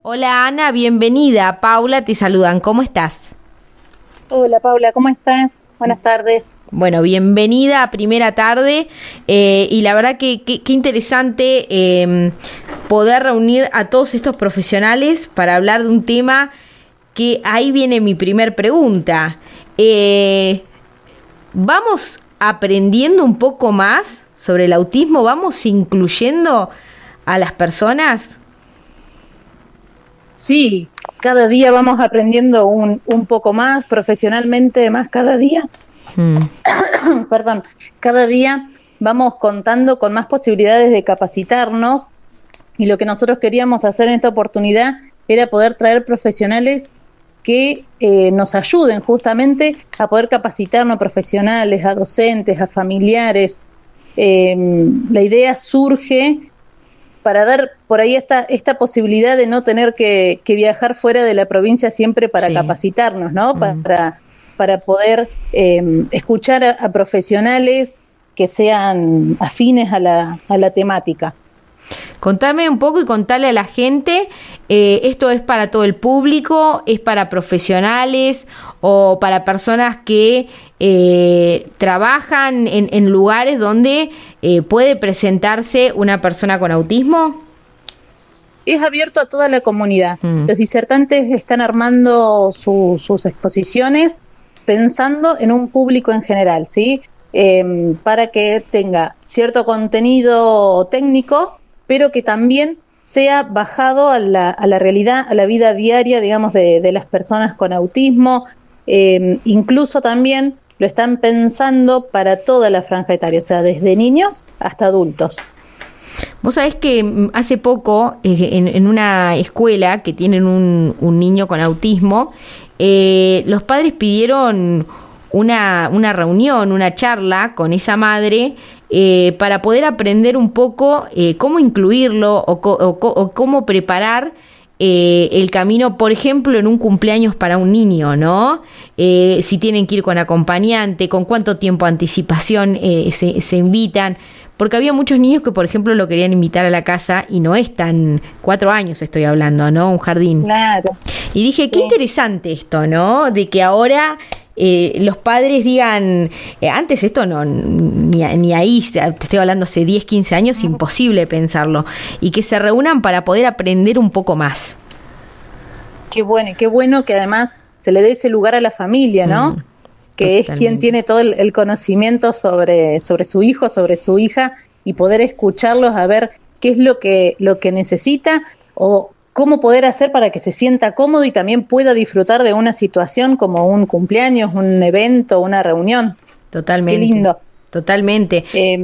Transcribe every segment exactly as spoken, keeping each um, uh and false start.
Hola Ana, bienvenida. Paula, te saludan. ¿Cómo estás? Hola Paula, ¿cómo estás? Buenas tardes. Bueno, bienvenida a Primera Tarde eh, y la verdad que qué interesante eh, poder reunir a todos estos profesionales para hablar de un tema que ahí viene mi primer pregunta. Eh, ¿Vamos aprendiendo un poco más sobre el autismo? ¿Vamos incluyendo a las personas? Sí, cada día vamos aprendiendo un, un poco más, profesionalmente más cada día. Hmm. Perdón, cada día vamos contando con más posibilidades de capacitarnos y lo que nosotros queríamos hacer en esta oportunidad era poder traer profesionales que eh, nos ayuden justamente a poder capacitarnos, profesionales, a docentes, a familiares. Eh, la idea surge para dar por ahí esta esta posibilidad de no tener que, que viajar fuera de la provincia siempre para sí. capacitarnos, ¿no? Mm. Para, para poder eh, escuchar a, a profesionales que sean afines a la, a la temática. Contame un poco y contale a la gente, eh, ¿esto es para todo el público, es para profesionales o para personas que eh, trabajan en, en lugares donde eh, puede presentarse una persona con autismo? Es abierto a toda la comunidad. Mm. Los disertantes están armando su, sus exposiciones pensando en un público en general, ¿sí? Eh, para que tenga cierto contenido técnico, pero que también sea bajado a la, a la realidad, a la vida diaria, digamos, de, de las personas con autismo. Eh, incluso también lo están pensando para toda la franja etaria, o sea, desde niños hasta adultos. Vos sabés que hace poco, eh, en, en una escuela que tienen un, un niño con autismo, eh, los padres pidieron una, una reunión, una charla con esa madre, Eh, para poder aprender un poco eh, cómo incluirlo o, co- o, co- o cómo preparar eh, el camino, por ejemplo, en un cumpleaños para un niño, ¿no? Eh, si tienen que ir con acompañante, con cuánto tiempo de anticipación eh, se, se invitan, porque había muchos niños que, por ejemplo, lo querían invitar a la casa y no es tan, cuatro años estoy hablando, ¿no? Un jardín. Claro. Y dije, sí. qué interesante esto, ¿no? De que ahora Eh, los padres digan, eh, antes esto no, ni, ni ahí, te estoy hablando hace diez, quince años, imposible pensarlo, y que se reúnan para poder aprender un poco más. Qué bueno, qué bueno que además se le dé ese lugar a la familia, ¿no? Mm, que totalmente. Es quien tiene todo el, el conocimiento sobre, sobre su hijo, sobre su hija, y poder escucharlos a ver qué es lo que, lo que necesita o cómo poder hacer para que se sienta cómodo y también pueda disfrutar de una situación como un cumpleaños, un evento, una reunión. Totalmente. Qué lindo. Totalmente. Eh,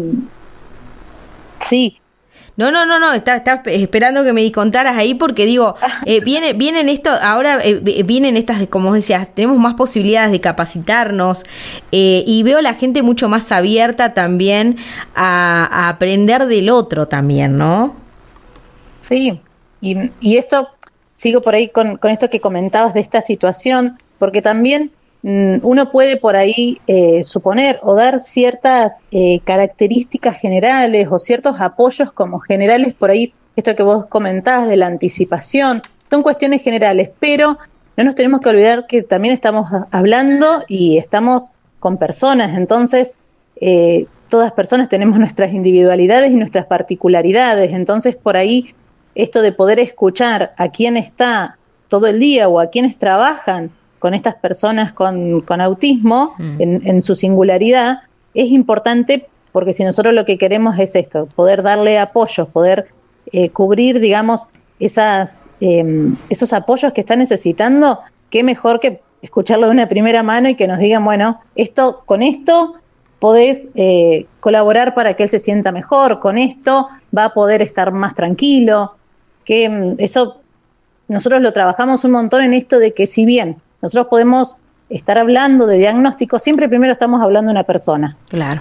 sí. No, no, no, no, está, está esperando que me contaras ahí porque digo, eh, viene, vienen esto, ahora eh, vienen estas, como decías, tenemos más posibilidades de capacitarnos eh, y veo a la gente mucho más abierta también a, a aprender del otro también, ¿no? Sí. Y, y esto, sigo por ahí con, con esto que comentabas de esta situación, porque también mmm, uno puede por ahí eh, suponer o dar ciertas eh, características generales o ciertos apoyos como generales por ahí, esto que vos comentabas de la anticipación, son cuestiones generales, pero no nos tenemos que olvidar que también estamos hablando y estamos con personas, entonces eh, todas personas tenemos nuestras individualidades y nuestras particularidades, entonces por ahí esto de poder escuchar a quién está todo el día o a quienes trabajan con estas personas con, con autismo mm. en, en su singularidad es importante porque si nosotros lo que queremos es esto, poder darle apoyos, poder eh, cubrir, digamos, esas, eh, esos apoyos que están necesitando, qué mejor que escucharlo de una primera mano y que nos digan, bueno, esto con esto podés eh, colaborar para que él se sienta mejor, con esto va a poder estar más tranquilo. Que eso nosotros lo trabajamos un montón en esto de que si bien nosotros podemos estar hablando de diagnóstico, siempre primero estamos hablando de una persona. Claro,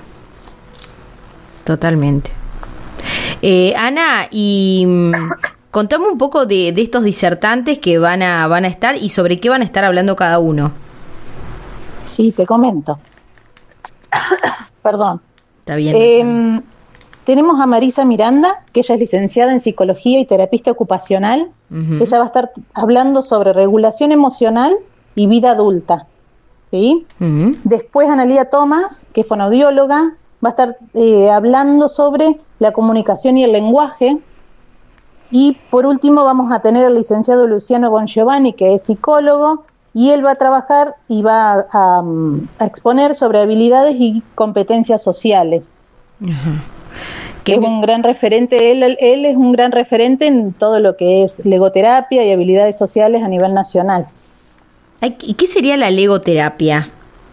totalmente. Eh, Ana, y contame un poco de, de estos disertantes que van a, van a estar y sobre qué van a estar hablando cada uno. Sí, te comento. Perdón. Está bien. Eh, tenemos a Marisa Miranda, que ella es licenciada en psicología y terapista ocupacional. Uh-huh. Ella va a estar hablando sobre regulación emocional y vida adulta. ¿Sí? Uh-huh. Después Analía Tomás, que es fonoaudióloga, va a estar eh, hablando sobre la comunicación y el lenguaje. Y por último vamos a tener al licenciado Luciano Bongiovanni, que es psicólogo, y él va a trabajar y va a, a, a exponer sobre habilidades y competencias sociales. Uh-huh. Es un gran referente, él, él es un gran referente en todo lo que es legoterapia y habilidades sociales a nivel nacional. ¿Y qué sería la legoterapia?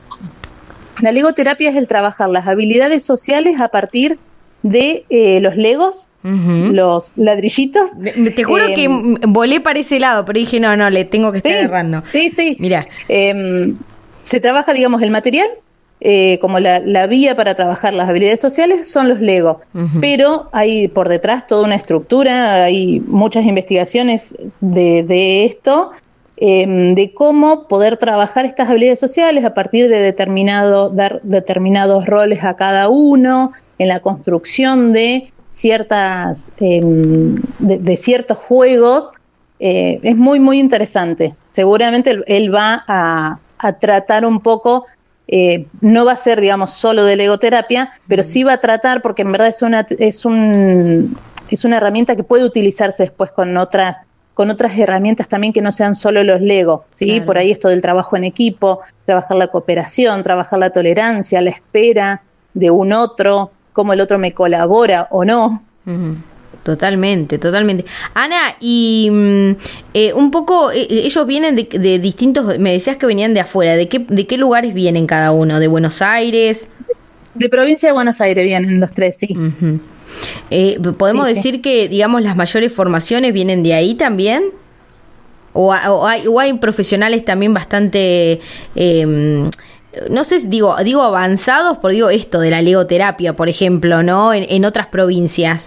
La legoterapia es el trabajar las habilidades sociales a partir de eh, los legos, uh-huh. los ladrillitos. Te juro eh, que volé para ese lado, pero dije, no, no, le tengo que estar sí, errando. Sí, sí. Mira, eh, se trabaja, digamos, el material, eh, como la, la vía para trabajar las habilidades sociales son los Lego, uh-huh. pero hay por detrás toda una estructura, hay muchas investigaciones de, de esto, eh, de cómo poder trabajar estas habilidades sociales a partir de determinado, dar determinados roles a cada uno, en la construcción de ciertas eh, de, de ciertos juegos. Eh, es muy muy interesante. Seguramente él, él va a, a tratar un poco, eh, no va a ser, digamos, solo de legoterapia, pero sí va a tratar, porque en verdad es una es un es una herramienta que puede utilizarse después con otras con otras herramientas también que no sean solo los Lego, ¿sí? Claro. Por ahí esto del trabajo en equipo, trabajar la cooperación, trabajar la tolerancia, la espera de un otro, cómo el otro me colabora o no. Uh-huh. Totalmente, totalmente. Ana, y eh, un poco, eh, ellos vienen de, de distintos, me decías que venían de afuera, ¿de qué, de qué lugares vienen cada uno? ¿De Buenos Aires? De provincia de Buenos Aires vienen los tres, sí. Uh-huh. Eh, ¿Podemos sí, decir sí. que, digamos, las mayores formaciones vienen de ahí también? ¿O, o, hay, o hay profesionales también bastante... Eh, no sé, digo, digo avanzados, por digo esto de la legoterapia, por ejemplo, ¿no? En, en otras provincias.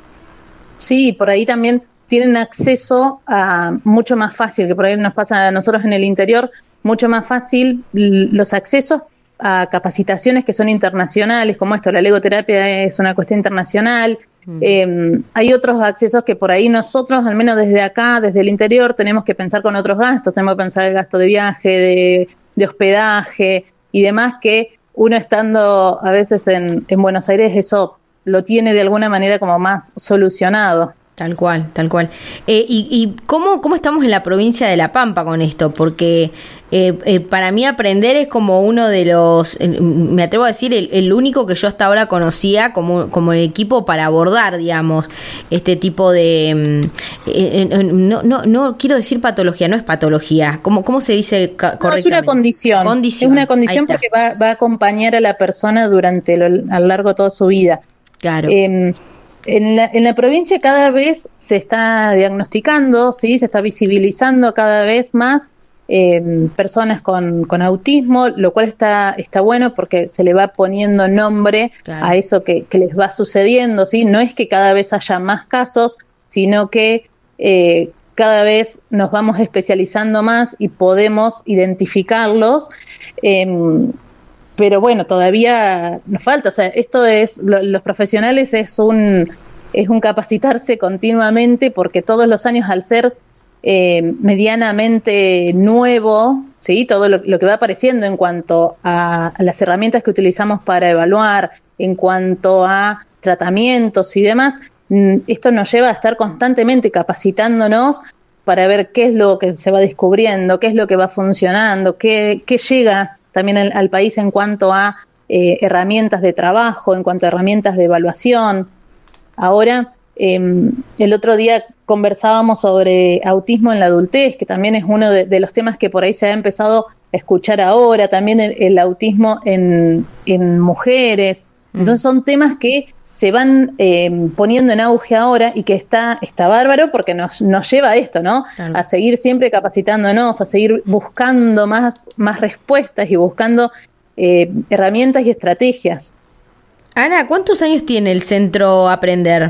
Sí, por ahí también tienen acceso a mucho más fácil, que por ahí nos pasa a nosotros en el interior, mucho más fácil los accesos a capacitaciones que son internacionales, como esto, la legoterapia es una cuestión internacional. Mm. Eh, hay otros accesos que por ahí nosotros, al menos desde acá, desde el interior, tenemos que pensar con otros gastos, tenemos que pensar el gasto de viaje, de, de hospedaje y demás, que uno estando a veces en, en Buenos Aires, eso lo tiene de alguna manera como más solucionado. Tal cual, tal cual. Eh, y y ¿cómo, ¿Cómo estamos en la provincia de La Pampa con esto? Porque eh, eh, para mí aprender es como uno de los, eh, me atrevo a decir, el, el único que yo hasta ahora conocía como, como el equipo para abordar, digamos, este tipo de... Eh, eh, no, no, no quiero decir patología, no es patología. ¿Cómo, cómo se dice ca- correctamente? No, es una condición. condición. Es una condición porque va, va a acompañar a la persona durante, lo, a lo largo de toda su vida. Claro. Eh, En la, en la provincia cada vez se está diagnosticando, ¿sí? Se está visibilizando cada vez más eh, personas con, con autismo, lo cual está, está bueno porque se le va poniendo nombre claro. a eso que, que les va sucediendo, ¿sí? No es que cada vez haya más casos, sino que eh, cada vez nos vamos especializando más y podemos identificarlos. Eh, Pero bueno, todavía nos falta, o sea, esto es, lo, los profesionales es un, es un capacitarse continuamente, porque todos los años, al ser eh, medianamente nuevo, ¿sí? Todo lo, lo que va apareciendo en cuanto a, a las herramientas que utilizamos para evaluar, en cuanto a tratamientos y demás, esto nos lleva a estar constantemente capacitándonos para ver qué es lo que se va descubriendo, qué es lo que va funcionando, qué, qué llega también al, al país en cuanto a eh, herramientas de trabajo, en cuanto a herramientas de evaluación. Ahora, eh, el otro día conversábamos sobre autismo en la adultez, que también es uno de, de los temas que por ahí se ha empezado a escuchar ahora, también el, el autismo en, en mujeres. Entonces son temas que se van eh, poniendo en auge ahora y que está, está bárbaro porque nos, nos lleva a esto, ¿no? Claro. A seguir siempre capacitándonos, a seguir buscando más, más respuestas y buscando eh, herramientas y estrategias. Ana, ¿cuántos años tiene el Centro Aprender?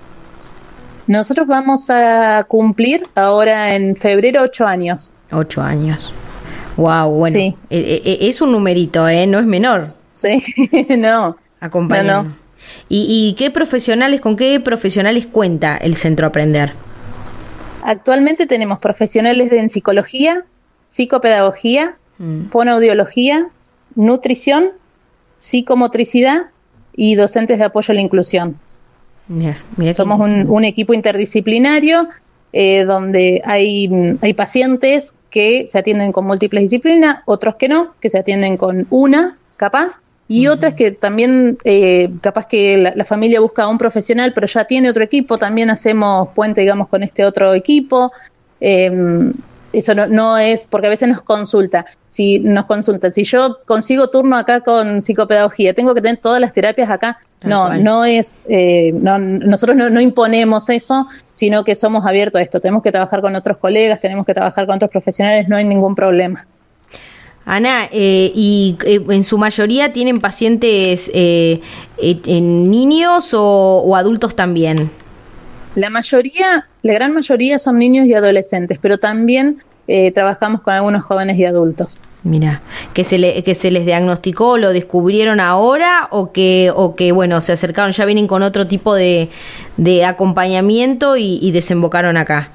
Nosotros vamos a cumplir ahora en febrero ocho años. Ocho años. Wow, bueno. Sí. Eh, eh, es un numerito, ¿eh? No es menor. Sí, no. Acompañando. No, no. ¿Y, y qué profesionales, con qué profesionales cuenta el Centro Aprender? Actualmente tenemos profesionales en psicología, psicopedagogía, mm. fonoaudiología, nutrición, psicomotricidad y docentes de apoyo a la inclusión. Mira, mira Somos un, un equipo interdisciplinario eh, donde hay, hay pacientes que se atienden con múltiples disciplinas, otros que no, que se atienden con una, capaz, y uh-huh. otras que también, eh, capaz que la, la familia busca a un profesional, pero ya tiene otro equipo, también hacemos puente, digamos, con este otro equipo. Eh, eso no, no es, porque a veces nos consulta, si nos consulta, si yo consigo turno acá con psicopedagogía, ¿tengo que tener todas las terapias acá? Tal no, cual. no es, eh, no, nosotros no, no imponemos eso, sino que somos abiertos a esto. Tenemos que trabajar con otros colegas, tenemos que trabajar con otros profesionales, no hay ningún problema. Ana, eh, ¿y eh, en su mayoría tienen pacientes eh, eh, en niños o, o adultos también? La mayoría, la gran mayoría son niños y adolescentes, pero también eh, trabajamos con algunos jóvenes y adultos. Mira, que se le, que se les diagnosticó, lo descubrieron ahora o que, o que bueno, se acercaron, ya vienen con otro tipo de, de acompañamiento y, y desembocaron acá.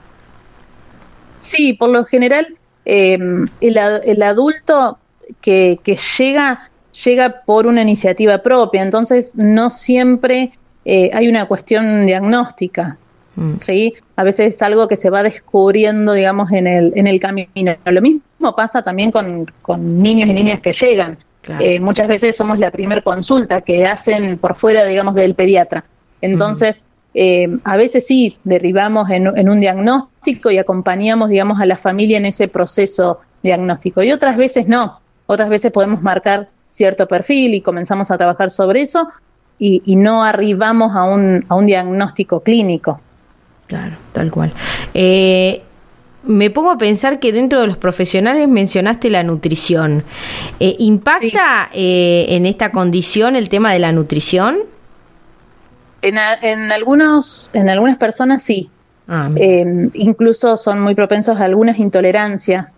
Sí, por lo general eh, el, el adulto que, que llega, llega por una iniciativa propia, entonces no siempre eh, hay una cuestión diagnóstica. Mm. ¿Sí? A veces es algo que se va descubriendo, digamos, en el en el camino. Lo mismo pasa también con, con niños y niñas que llegan. Claro. Eh, muchas veces somos la primer consulta que hacen por fuera, digamos, del pediatra. Entonces, uh-huh. eh, a veces sí, derivamos en, en un diagnóstico y acompañamos, digamos, a la familia en ese proceso diagnóstico. Y otras veces no. Otras veces podemos marcar cierto perfil y comenzamos a trabajar sobre eso y, y no arribamos a un, a un diagnóstico clínico. Claro, tal cual. Eh, me pongo a pensar que dentro de los profesionales mencionaste la nutrición. Eh, ¿Impacta sí. eh, en esta condición el tema de la nutrición? En, a, en algunos, en algunas personas sí. Ah, eh, incluso son muy propensos a algunas intolerancias.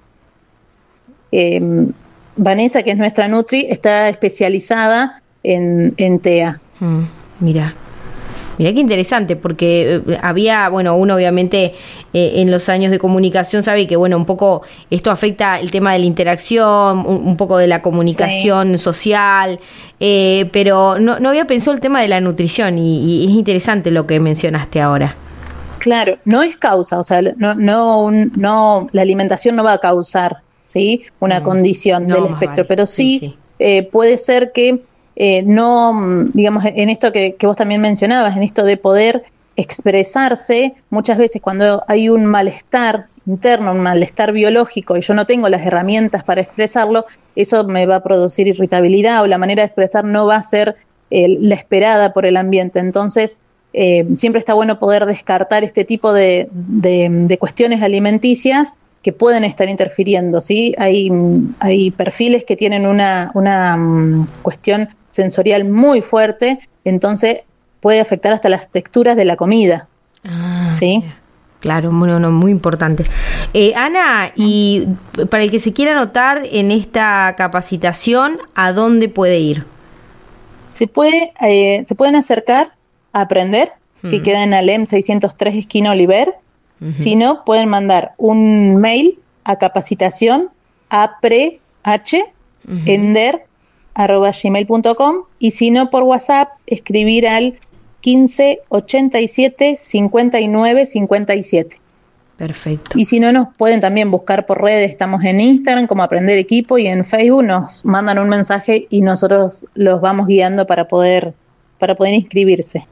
Eh, Vanessa, que es nuestra Nutri, está especializada en, en T E A. Mm, mira. Mirá qué interesante, porque había, bueno, uno obviamente eh, en los años de comunicación sabe que, bueno, un poco esto afecta el tema de la interacción, un, un poco de la comunicación sí. social, eh, pero no, no había pensado el tema de la nutrición y, y es interesante lo que mencionaste ahora. Claro, no es causa, o sea, no, no, no, la alimentación no va a causar, ¿sí? Una no, condición no, del espectro, vale. pero sí, sí, sí. Eh, puede ser que Eh, no, digamos, en esto que, que vos también mencionabas, en esto de poder expresarse, muchas veces cuando hay un malestar interno, un malestar biológico y yo no tengo las herramientas para expresarlo, eso me va a producir irritabilidad o la manera de expresar no va a ser eh, la esperada por el ambiente. Entonces, eh, siempre está bueno poder descartar este tipo de, de, de cuestiones alimenticias que pueden estar interfiriendo, ¿sí? Hay, hay perfiles que tienen una, una um, cuestión sensorial muy fuerte, entonces puede afectar hasta las texturas de la comida, ah, ¿sí? Yeah. Claro, bueno, no, muy importante. Eh, Ana, y para el que se quiera anotar en esta capacitación, ¿a dónde puede ir? Se puede, eh, se pueden acercar a Aprender, hmm. que queda en Alem seiscientos tres, esquina Oliver. Uh-huh. Si no, pueden mandar un mail a capacitación a pre h ender arroba gmail punto com y si no, por WhatsApp, escribir al quince ochenta y siete cincuenta y nueve cincuenta y siete. Perfecto. Y si no, nos pueden también buscar por redes, estamos en Instagram como Aprender Equipo y en Facebook nos mandan un mensaje y nosotros los vamos guiando para poder, para poder inscribirse.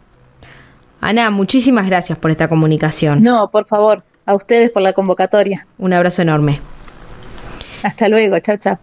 Ana, muchísimas gracias por esta comunicación. No, por favor, a ustedes por la convocatoria. Un abrazo enorme. Hasta luego, chao, chao.